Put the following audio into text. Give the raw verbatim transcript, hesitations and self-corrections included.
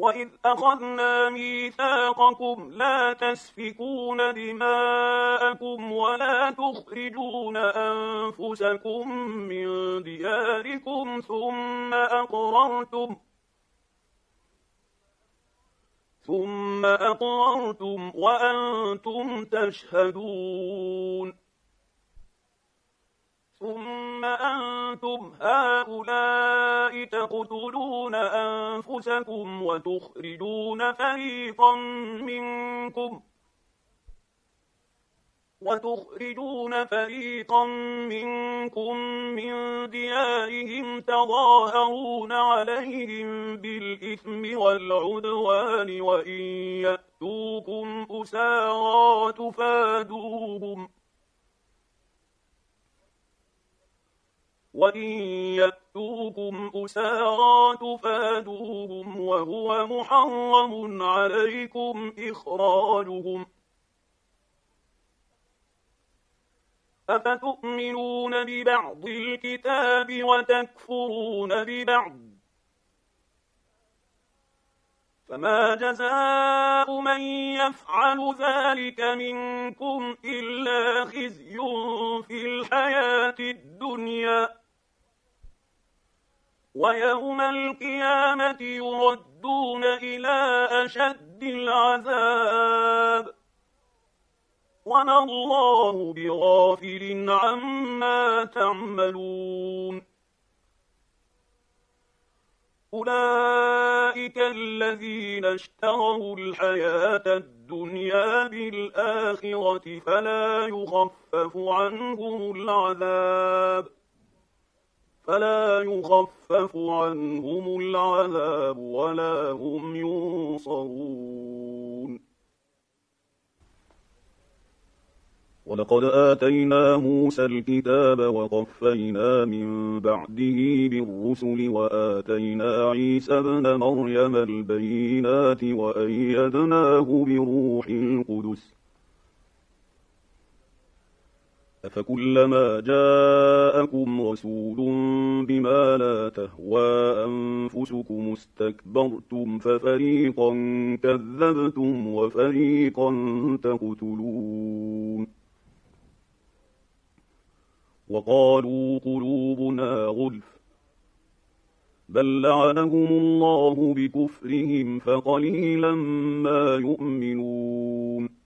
وإذ أخذنا ميثاقكم لا تسفكون دماءكم ولا تخرجون أنفسكم من دياركم ثم أقررتم ثم أقررتم وأنتم تشهدون ثم أنتم هؤلاء تقتلون أنفسكم وتخرجون فريقا منكم وتخرجون فريقا منكم من ديارهم تظاهرون عليهم بالإثم والعدوان وإن يأتوكم أسارى تفادوهم وَإِنْ يَأْتُوكُمْ أُسَارَىٰ تُفَادُوهُمْ وَهُوَ مُحَرَّمٌ عَلَيْكُمْ إِخْرَاجُهُمْ أَفَتُؤْمِنُونَ بِبَعْضِ الْكِتَابِ وَتَكْفُرُونَ بِبَعْضٍ ۚ فَمَا جَزَاءُ مَن يَفْعَلُ ذَلِكَ مِنكُمْ إِلَّا خِزْيٌ فِي الْحَيَاةِ الدُّنْيَا ۖ وَيَوْمَ الْقِيَامَةِ يُرَدُّونَ إِلَىٰ أَشَدِّ الْعَذَابِ وَمَا اللَّهُ بِغَافِلٍ عَمَّا تَعْمَلُونَ أُولَٰئِكَ الَّذِينَ اشْتَرَوُا الْحَيَاةَ الدُّنْيَا بِالْآخِرَةِ فَلَا يُخَفَّفُ عَنْهُمُ الْعَذَابُ فَلَا يُخَفَّفُ عَنْهُمُ الْعَذَابُ وَلَا هُمْ يُنصَرُونَ وَلَقَدْ آتَيْنَا مُوسَى الْكِتَابَ وَقَفَّيْنَا مِن بَعْدِهِ بِالرُّسُلِ وَآتَيْنَا عِيسَى ابْنَ مَرْيَمَ الْبَيِّنَاتِ وَأَيَّدْنَاهُ بِرُوحِ الْقُدُسِ أَفَكُلَّمَا جَاءَكُمْ رَسُولٌ بِمَا لَا تَهْوَىٰ أَنفُسُكُمُ اسْتَكْبَرْتُمْ فَفَرِيقًا كَذَّبْتُمْ وَفَرِيقًا تَقْتُلُونَ وَقَالُوا قُلُوبُنَا غُلْفٌ بَل لَّعَنَهُمُ اللَّهُ بِكُفْرِهِمْ فَقَلِيلًا مَّا يُؤْمِنُونَ